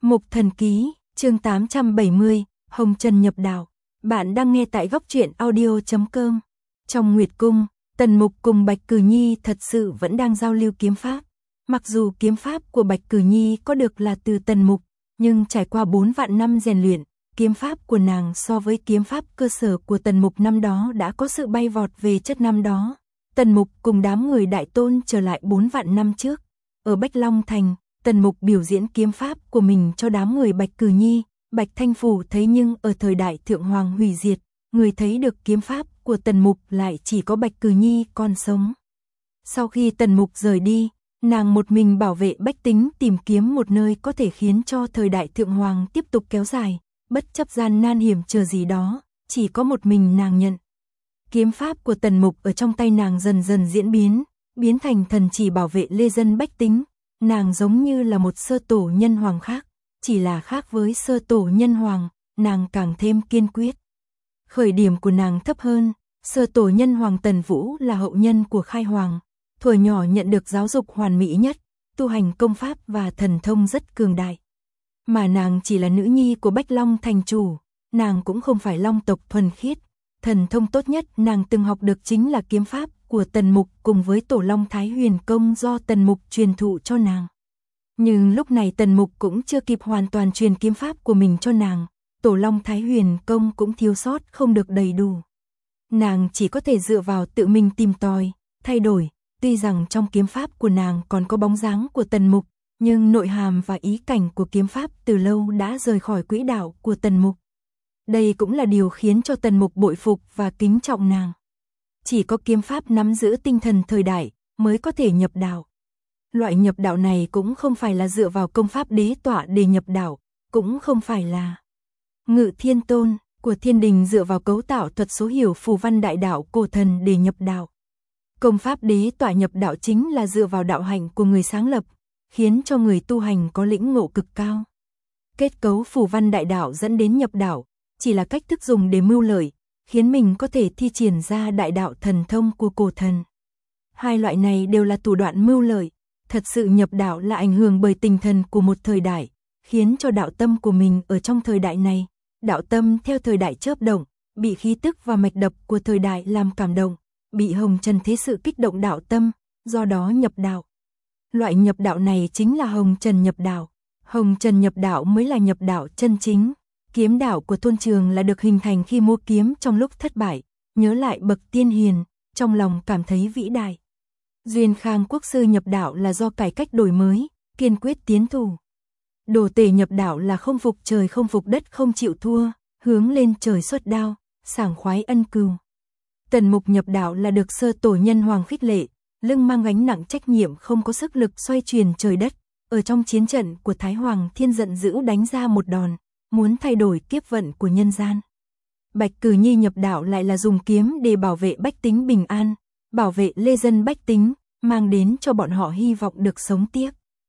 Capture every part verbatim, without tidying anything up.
Mục Thần Ký, chương tám trăm bảy mươi, Hồng Trần nhập đạo. Bạn đang nghe tại góc truyện audio chấm com. Trong Nguyệt Cung, Tần Mục cùng Bạch Cử Nhi thật sự vẫn đang giao lưu kiếm pháp. Mặc dù kiếm pháp của Bạch Cử Nhi có được là từ Tần Mục, nhưng trải qua bốn vạn năm rèn luyện, kiếm pháp của nàng so với kiếm pháp cơ sở của Tần Mục năm đó đã có sự bay vọt về chất năm đó. Tần Mục cùng đám người Đại Tôn trở lại bốn vạn năm trước. Ở Bách Long Thành, Tần Mục biểu diễn kiếm pháp của mình cho đám người Bạch Cử Nhi, Bạch Thanh Phủ thấy, nhưng ở thời đại Thượng Hoàng hủy diệt, người thấy được kiếm pháp của Tần Mục lại chỉ có Bạch Cử Nhi còn sống. Sau khi Tần Mục rời đi, nàng một mình bảo vệ bách tính tìm kiếm một nơi có thể khiến cho thời đại Thượng Hoàng tiếp tục kéo dài, bất chấp gian nan hiểm trở gì đó, chỉ có một mình nàng nhận. Kiếm pháp của Tần Mục ở trong tay nàng dần dần diễn biến, biến thành thần chỉ bảo vệ lê dân bách tính. Nàng giống như là một sơ tổ nhân hoàng khác, chỉ là khác với sơ tổ nhân hoàng, nàng càng thêm kiên quyết. Khởi điểm của nàng thấp hơn, sơ tổ nhân hoàng Tần Vũ là hậu nhân của Khai Hoàng, thuở nhỏ nhận được giáo dục hoàn mỹ nhất, tu hành công pháp và thần thông rất cường đại. Mà nàng chỉ là nữ nhi của Bách Long thành chủ, nàng cũng không phải long tộc thuần khiết, thần thông tốt nhất nàng từng học được chính là kiếm pháp của Tần Mục cùng với Tổ Long Thái Huyền Công do Tần Mục truyền thụ cho nàng. Nhưng lúc này Tần Mục cũng chưa kịp hoàn toàn truyền kiếm pháp của mình cho nàng, Tổ Long Thái Huyền Công cũng thiếu sót không được đầy đủ. Nàng chỉ có thể dựa vào tự mình tìm tòi, thay đổi, tuy rằng trong kiếm pháp của nàng còn có bóng dáng của Tần Mục, nhưng nội hàm và ý cảnh của kiếm pháp từ lâu đã rời khỏi quỹ đạo của Tần Mục. Đây cũng là điều khiến cho Tần Mục bội phục và kính trọng nàng. Chỉ có kiếm pháp nắm giữ tinh thần thời đại mới có thể nhập đạo. Loại nhập đạo này cũng không phải là dựa vào công pháp đế tọa để nhập đạo, cũng không phải là Ngự Thiên Tôn của Thiên Đình dựa vào cấu tạo thuật số hiểu phù văn đại đạo cổ thần để nhập đạo. Công pháp đế tọa nhập đạo chính là dựa vào đạo hạnh của người sáng lập, khiến cho người tu hành có lĩnh ngộ cực cao. Kết cấu phù văn đại đạo dẫn đến nhập đạo, chỉ là cách thức dùng để mưu lợi, khiến mình có thể thi triển ra đại đạo thần thông của cổ thần. Hai loại này đều là thủ đoạn mưu lợi, thật sự nhập đạo là ảnh hưởng bởi tinh thần của một thời đại, khiến cho đạo tâm của mình ở trong thời đại này, đạo tâm theo thời đại chớp động, bị khí tức và mạch đập của thời đại làm cảm động, bị hồng trần thế sự kích động đạo tâm, do đó nhập đạo. Loại nhập đạo này chính là hồng trần nhập đạo, hồng trần nhập đạo mới là nhập đạo chân chính. Kiếm đạo của Tôn Trường là được hình thành khi mua kiếm trong lúc thất bại, nhớ lại bậc tiên hiền, trong lòng cảm thấy vĩ đại. Duyên Khang Quốc sư nhập đạo là do cải cách đổi mới, kiên quyết tiến thủ. Đồ Tể nhập đạo là không phục trời không phục đất không chịu thua, hướng lên trời xuất đao, sảng khoái ân cừu. Tần Mục nhập đạo là được sơ tổ nhân hoàng khích lệ, lưng mang gánh nặng trách nhiệm không có sức lực xoay chuyển trời đất, ở trong chiến trận của Thái Hoàng Thiên giận dữ đánh ra một đòn, muốn thay đổi kiếp vận của nhân gian. Bạch Cử Nhi nhập đạo lại là dùng kiếm để bảo vệ bách tính bình an, bảo vệ lê dân bách tính, mang đến cho bọn họ hy vọng được sống tiếp.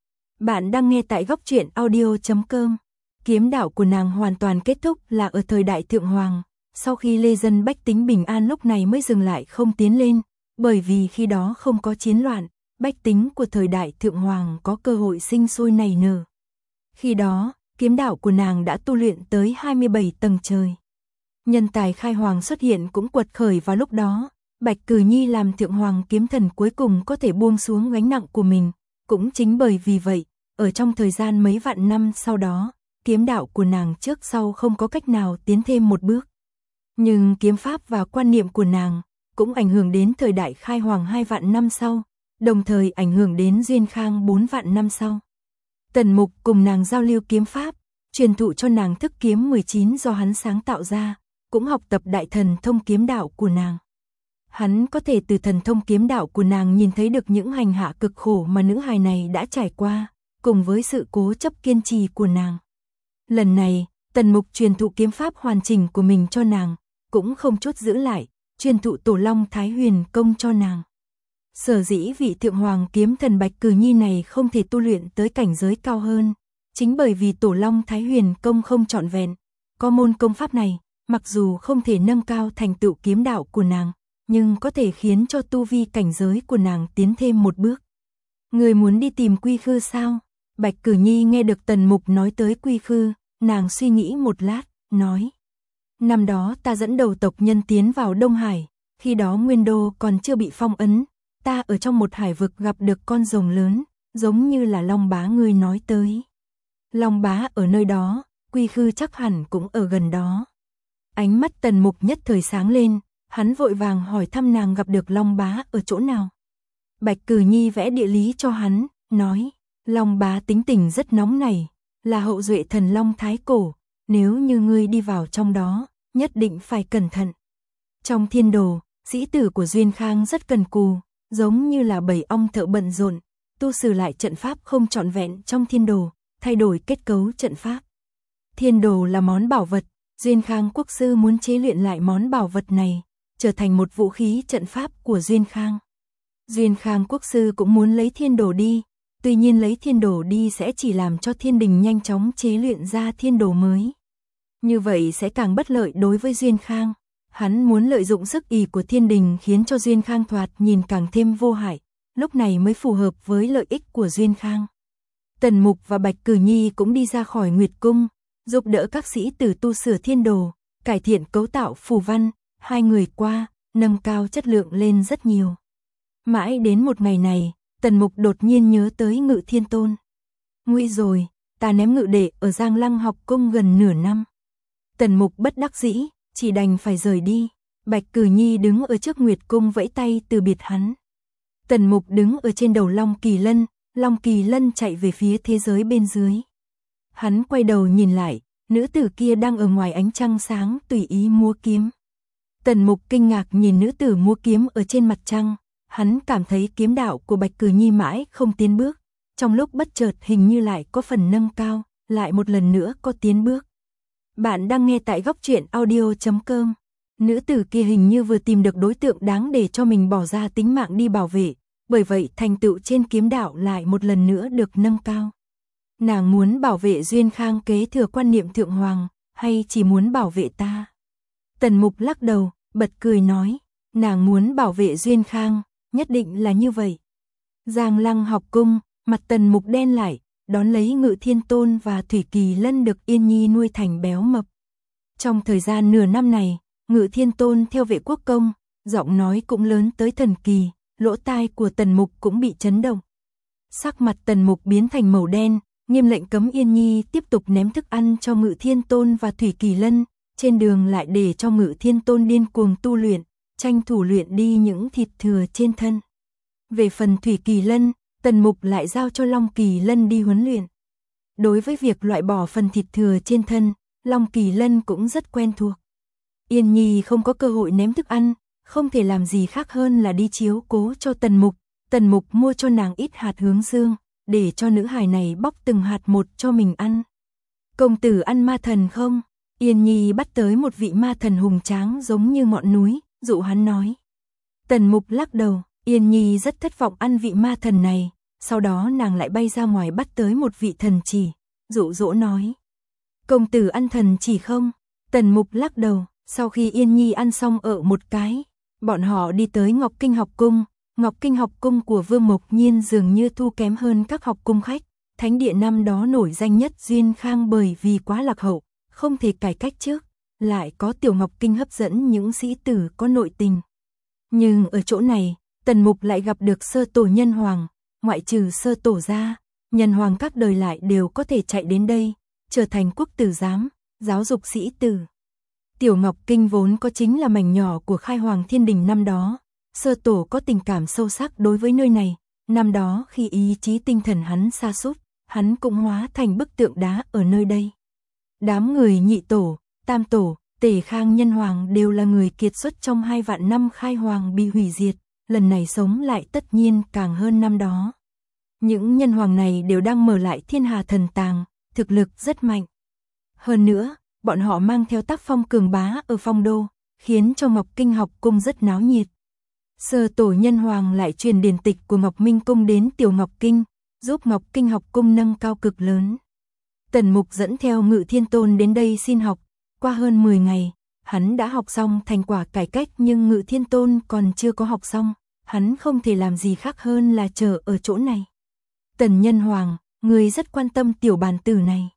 Bạn đang nghe tại góc truyện audio chấm com. Kiếm đạo của nàng hoàn toàn kết thúc là ở thời đại Thượng Hoàng, sau khi lê dân bách tính bình an lúc này mới dừng lại không tiến lên, bởi vì khi đó không có chiến loạn, bách tính của thời đại Thượng Hoàng có cơ hội sinh sôi nảy nở. Khi đó, kiếm đạo của nàng đã tu luyện tới hai mươi bảy tầng trời. Nhân tài Khai Hoàng xuất hiện cũng quật khởi vào lúc đó, Bạch Cử Nhi làm Thượng Hoàng kiếm thần cuối cùng có thể buông xuống gánh nặng của mình, cũng chính bởi vì vậy, ở trong thời gian mấy vạn năm sau đó, kiếm đạo của nàng trước sau không có cách nào tiến thêm một bước. Nhưng kiếm pháp và quan niệm của nàng cũng ảnh hưởng đến thời đại Khai Hoàng hai vạn năm sau, đồng thời ảnh hưởng đến Duyên Khang bốn vạn năm sau. Tần Mục cùng nàng giao lưu kiếm pháp, truyền thụ cho nàng thức kiếm mười chín do hắn sáng tạo ra, cũng học tập đại thần thông kiếm đạo của nàng. Hắn có thể từ thần thông kiếm đạo của nàng nhìn thấy được những hành hạ cực khổ mà nữ hài này đã trải qua, cùng với sự cố chấp kiên trì của nàng. Lần này, Tần Mục truyền thụ kiếm pháp hoàn chỉnh của mình cho nàng, cũng không chút giữ lại, truyền thụ Tổ Long Thái Huyền Công cho nàng. Sở dĩ vị Thượng Hoàng kiếm thần Bạch Cử Nhi này không thể tu luyện tới cảnh giới cao hơn, chính bởi vì Tổ Long Thái Huyền Công không trọn vẹn. Có môn công pháp này, mặc dù không thể nâng cao thành tựu kiếm đạo của nàng, nhưng có thể khiến cho tu vi cảnh giới của nàng tiến thêm một bước. Người muốn đi tìm quy khư sao? Bạch Cử Nhi nghe được Tần Mục nói tới Quy Khư, nàng suy nghĩ một lát, nói. Năm đó ta dẫn đầu tộc nhân tiến vào Đông Hải, khi đó Nguyên Đô còn chưa bị phong ấn, ta ở trong một hải vực gặp được con rồng lớn, giống như là Long Bá ngươi nói tới. Long Bá ở nơi đó, Quy Khư chắc hẳn cũng ở gần đó. Ánh mắt Tần Mục nhất thời sáng lên, hắn vội vàng hỏi thăm nàng gặp được Long Bá ở chỗ nào. Bạch Cử Nhi vẽ địa lý cho hắn, nói, Long Bá tính tình rất nóng nảy, là hậu duệ thần Long Thái Cổ, nếu như ngươi đi vào trong đó, nhất định phải cẩn thận. Trong thiên đồ, sĩ tử của Duyên Khang rất cần cù, giống như là bầy ong thợ bận rộn, tu sửa lại trận pháp không trọn vẹn trong thiên đồ, thay đổi kết cấu trận pháp. Thiên đồ là món bảo vật, Duyên Khang quốc sư muốn chế luyện lại món bảo vật này, trở thành một vũ khí trận pháp của Duyên Khang. Duyên Khang quốc sư cũng muốn lấy thiên đồ đi, tuy nhiên lấy thiên đồ đi sẽ chỉ làm cho thiên đình nhanh chóng chế luyện ra thiên đồ mới. Như vậy sẽ càng bất lợi đối với Duyên Khang. Hắn muốn lợi dụng sức ỷ của thiên đình khiến cho Duyên Khang thoạt nhìn càng thêm vô hại, lúc này mới phù hợp với lợi ích của Duyên Khang. Tần Mục và Bạch Cử Nhi cũng đi ra khỏi Nguyệt Cung, giúp đỡ các sĩ tử tu sửa thiên đồ, cải thiện cấu tạo phù văn, hai người qua, nâng cao chất lượng lên rất nhiều. Mãi đến một ngày này, Tần Mục đột nhiên nhớ tới Ngự Thiên Tôn. Nguy rồi, ta ném Ngự Đệ ở Giang Lăng học cung gần nửa năm. Tần Mục bất đắc dĩ, chỉ đành phải rời đi. Bạch Cử Nhi đứng ở trước Nguyệt Cung vẫy tay từ biệt hắn. Tần Mục đứng ở trên đầu Long Kỳ Lân, Long Kỳ Lân chạy về phía thế giới bên dưới. Hắn quay đầu nhìn lại, nữ tử kia đang ở ngoài ánh trăng sáng tùy ý múa kiếm. Tần Mục kinh ngạc nhìn nữ tử múa kiếm ở trên mặt trăng, hắn cảm thấy kiếm đạo của Bạch Cử Nhi mãi không tiến bước, trong lúc bất chợt hình như lại có phần nâng cao, lại một lần nữa có tiến bước. Bạn đang nghe tại góc truyện audio chấm com. Nữ tử kia hình như vừa tìm được đối tượng đáng để cho mình bỏ ra tính mạng đi bảo vệ, bởi vậy thành tựu trên kiếm đạo lại một lần nữa được nâng cao. Nàng muốn bảo vệ Duyên Khang kế thừa quan niệm thượng hoàng, hay chỉ muốn bảo vệ ta? Tần Mục lắc đầu, bật cười nói, nàng muốn bảo vệ Duyên Khang, nhất định là như vậy. Giang Lăng học cung, mặt Tần Mục đen lại, đón lấy Ngự Thiên Tôn và Thủy Kỳ Lân được Yên Nhi nuôi thành béo mập. Trong thời gian nửa năm này, Ngự Thiên Tôn theo Vệ Quốc công, giọng nói cũng lớn tới thần kỳ, lỗ tai của Tần Mục cũng bị chấn động. Sắc mặt Tần Mục biến thành màu đen, nghiêm lệnh cấm Yên Nhi tiếp tục ném thức ăn cho Ngự Thiên Tôn và Thủy Kỳ Lân, trên đường lại để cho Ngự Thiên Tôn điên cuồng tu luyện, tranh thủ luyện đi những thịt thừa trên thân. Về phần Thủy Kỳ Lân, Tần Mục lại giao cho Long Kỳ Lân đi huấn luyện. Đối với việc loại bỏ phần thịt thừa trên thân, Long Kỳ Lân cũng rất quen thuộc. Yên Nhi không có cơ hội ném thức ăn, không thể làm gì khác hơn là đi chiếu cố cho Tần Mục. Tần Mục mua cho nàng ít hạt hướng dương, để cho nữ hài này bóc từng hạt một cho mình ăn. Công tử ăn ma thần không? Yên Nhi bắt tới một vị ma thần hùng tráng giống như ngọn núi, dụ hắn nói. Tần Mục lắc đầu, Yên Nhi rất thất vọng ăn vị ma thần này, sau đó nàng lại bay ra ngoài bắt tới một vị thần chỉ, dụ dỗ nói. Công tử ăn thần chỉ không? Tần Mục lắc đầu, sau khi Yên Nhi ăn xong ở một cái, bọn họ đi tới Ngọc Kinh học cung. Ngọc Kinh học cung của Vương Mộc Nhiên dường như thu kém hơn các học cung khách, thánh địa năm đó nổi danh nhất Duyên Khang bởi vì quá lạc hậu, không thể cải cách trước, lại có Tiểu Ngọc Kinh hấp dẫn những sĩ tử có nội tình. Nhưng ở chỗ này, Tần Mục lại gặp được sơ tổ nhân hoàng, ngoại trừ sơ tổ ra, nhân hoàng các đời lại đều có thể chạy đến đây, trở thành quốc tử giám, giáo dục sĩ tử. Tiểu Ngọc Kinh vốn có chính là mảnh nhỏ của khai hoàng thiên đình năm đó. Sơ tổ có tình cảm sâu sắc đối với nơi này, năm đó khi ý chí tinh thần hắn sa sút, hắn cũng hóa thành bức tượng đá ở nơi đây. Đám người nhị tổ, tam tổ, Tề Khang nhân hoàng đều là người kiệt xuất trong hai vạn năm khai hoàng bị hủy diệt, lần này sống lại tất nhiên càng hơn năm đó. Những nhân hoàng này đều đang mở lại thiên hà thần tàng, thực lực rất mạnh. Hơn nữa, bọn họ mang theo tác phong cường bá ở phong đô, khiến cho Ngọc Kinh học cung rất náo nhiệt. Sơ tổ nhân hoàng lại truyền điển tịch của Ngọc Minh Cung đến Tiểu Ngọc Kinh, giúp Ngọc Kinh học cung nâng cao cực lớn. Tần Mục dẫn theo Ngự Thiên Tôn đến đây xin học, qua hơn mười ngày, hắn đã học xong thành quả cải cách nhưng Ngự Thiên Tôn còn chưa có học xong, hắn không thể làm gì khác hơn là chờ ở chỗ này. Tần nhân hoàng, ngươi rất quan tâm tiểu bàn tử này.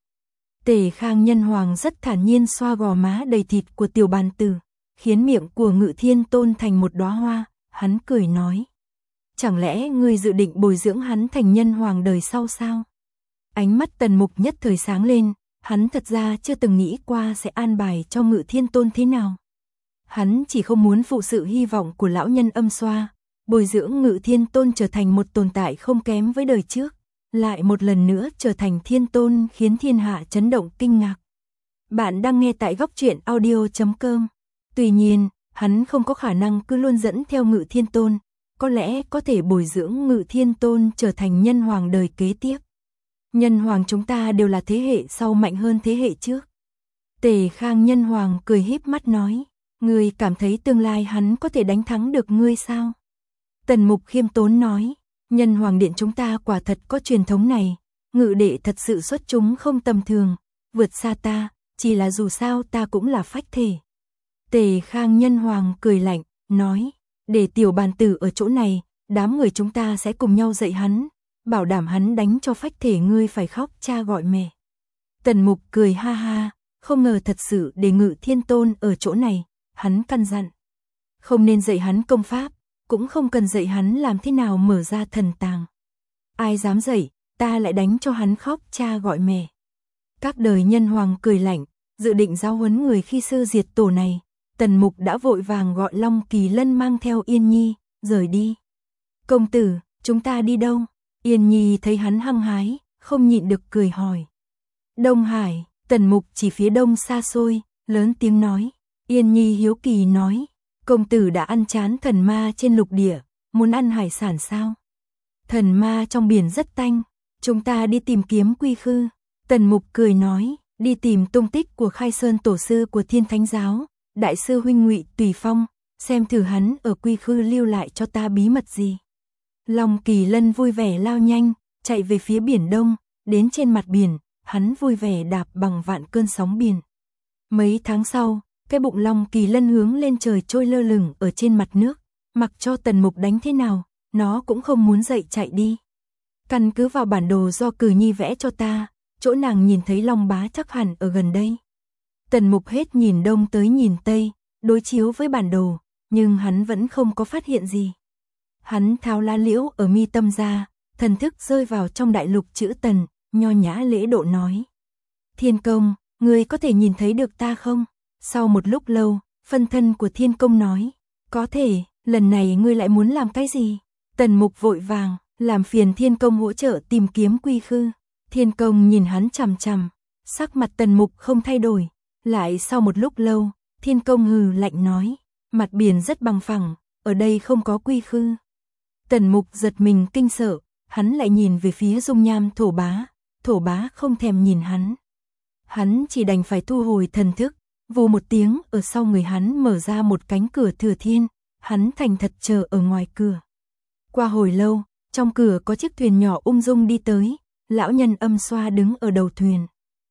Tề Khang Nhân Hoàng rất thản nhiên xoa gò má đầy thịt của tiểu bàn tử, khiến miệng của Ngự Thiên Tôn thành một đóa hoa, hắn cười nói. Chẳng lẽ ngươi dự định bồi dưỡng hắn thành nhân hoàng đời sau sao? Ánh mắt Tần Mục nhất thời sáng lên, hắn thật ra chưa từng nghĩ qua sẽ an bài cho Ngự Thiên Tôn thế nào. Hắn chỉ không muốn phụ sự hy vọng của lão nhân Âm Xoa, bồi dưỡng Ngự Thiên Tôn trở thành một tồn tại không kém với đời trước, lại một lần nữa trở thành thiên tôn khiến thiên hạ chấn động kinh ngạc. Bạn đang nghe tại góc truyện audio chấm com. Tuy nhiên, hắn không có khả năng cứ luôn dẫn theo Ngự Thiên Tôn, có lẽ có thể bồi dưỡng Ngự Thiên Tôn trở thành nhân hoàng đời kế tiếp. Nhân hoàng chúng ta đều là thế hệ sau mạnh hơn thế hệ trước. Tề Khang Nhân Hoàng cười híp mắt nói, ngươi cảm thấy tương lai hắn có thể đánh thắng được ngươi sao? Tần Mục khiêm tốn nói, nhân hoàng điện chúng ta quả thật có truyền thống này, Ngự đệ thật sự xuất chúng không tầm thường, vượt xa ta, chỉ là dù sao ta cũng là phách thể. Tề Khang Nhân Hoàng cười lạnh, nói, để tiểu bàn tử ở chỗ này, đám người chúng ta sẽ cùng nhau dạy hắn, bảo đảm hắn đánh cho phách thể ngươi phải khóc cha gọi mẹ. Tần Mục cười ha ha, không ngờ thật sự để Ngự Thiên Tôn ở chỗ này, hắn căn dặn. Không nên dạy hắn công pháp, cũng không cần dạy hắn làm thế nào mở ra thần tàng. Ai dám dạy, ta lại đánh cho hắn khóc cha gọi mẹ. Các đời nhân hoàng cười lạnh, dự định giáo huấn người khi sư diệt tổ này, Tần Mục đã vội vàng gọi Long Kỳ Lân mang theo Yên Nhi, rời đi. Công tử, chúng ta đi đâu? Yên Nhi thấy hắn hăng hái, không nhịn được cười hỏi. Đông Hải, Tần Mục chỉ phía đông xa xôi, lớn tiếng nói. Yên Nhi hiếu kỳ nói, công tử đã ăn chán thần ma trên lục địa, muốn ăn hải sản sao? Thần ma trong biển rất tanh, chúng ta đi tìm kiếm quy khư. Tần Mục cười nói, đi tìm tung tích của Khai Sơn tổ sư của Thiên Thánh giáo, đại sư huynh Ngụy Tùy Phong, xem thử hắn ở quy khư lưu lại cho ta bí mật gì. Long Kỳ Lân vui vẻ lao nhanh, chạy về phía biển đông, đến trên mặt biển, hắn vui vẻ đạp bằng vạn cơn sóng biển. Mấy tháng sau, cái bụng Long Kỳ Lân hướng lên trời trôi lơ lửng ở trên mặt nước, mặc cho Tần Mục đánh thế nào, nó cũng không muốn dậy chạy đi. Căn cứ vào bản đồ do Cử Nhi vẽ cho ta, chỗ nàng nhìn thấy Long Bá chắc hẳn ở gần đây. Tần Mục hết nhìn đông tới nhìn tây, đối chiếu với bản đồ, nhưng hắn vẫn không có phát hiện gì. Hắn tháo lá liễu ở mi tâm ra, thần thức rơi vào trong đại lục chữ Tần, nho nhã lễ độ nói. Thiên Công, ngươi có thể nhìn thấy được ta không? Sau một lúc lâu, phân thân của Thiên Công nói, có thể, lần này ngươi lại muốn làm cái gì? Tần Mục vội vàng, làm phiền Thiên Công hỗ trợ tìm kiếm quy khư. Thiên Công nhìn hắn chằm chằm, sắc mặt Tần Mục không thay đổi. Lại sau một lúc lâu, Thiên Công hừ lạnh nói, mặt biển rất bằng phẳng, ở đây không có quy khư. Tần Mục giật mình kinh sợ, hắn lại nhìn về phía dung nham Thổ Bá, Thổ Bá không thèm nhìn hắn. Hắn chỉ đành phải thu hồi thần thức, vù một tiếng ở sau người hắn mở ra một cánh cửa thừa thiên, hắn thành thật chờ ở ngoài cửa. Qua hồi lâu, trong cửa có chiếc thuyền nhỏ ung dung đi tới, lão nhân Âm Xoa đứng ở đầu thuyền.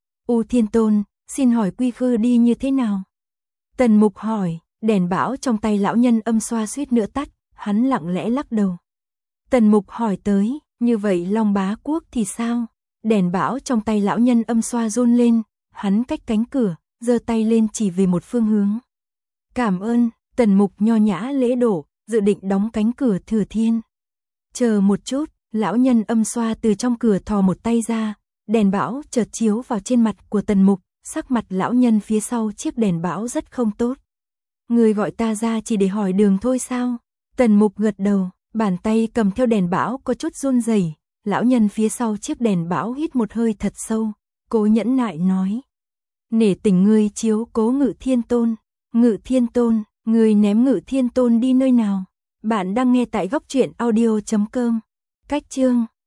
U Thiên Tôn, xin hỏi quy khư đi như thế nào? Tần Mục hỏi, đèn bão trong tay lão nhân Âm Xoa suýt nữa tắt, hắn lặng lẽ lắc đầu. Tần Mục hỏi tới, như vậy Long Bá Quốc thì sao? Đèn bão trong tay lão nhân Âm Xoa run lên, hắn cách cánh cửa, giơ tay lên chỉ về một phương hướng. Cảm ơn, Tần Mục nho nhã lễ độ, dự định đóng cánh cửa thừa thiên. Chờ một chút, lão nhân Âm Xoa từ trong cửa thò một tay ra, đèn bão chợt chiếu vào trên mặt của Tần Mục, sắc mặt lão nhân phía sau chiếc đèn bão rất không tốt. Người gọi ta ra chỉ để hỏi đường thôi sao? Tần Mục gật đầu, bàn tay cầm theo đèn bão có chút run rẩy. Lão nhân phía sau chiếc đèn bão hít một hơi thật sâu, cố nhẫn nại nói. Nể tình ngươi chiếu cố Ngự Thiên Tôn, Ngự Thiên Tôn, ngươi ném Ngự Thiên Tôn đi nơi nào? Bạn đang nghe tại góc truyện audio chấm com. Cách chương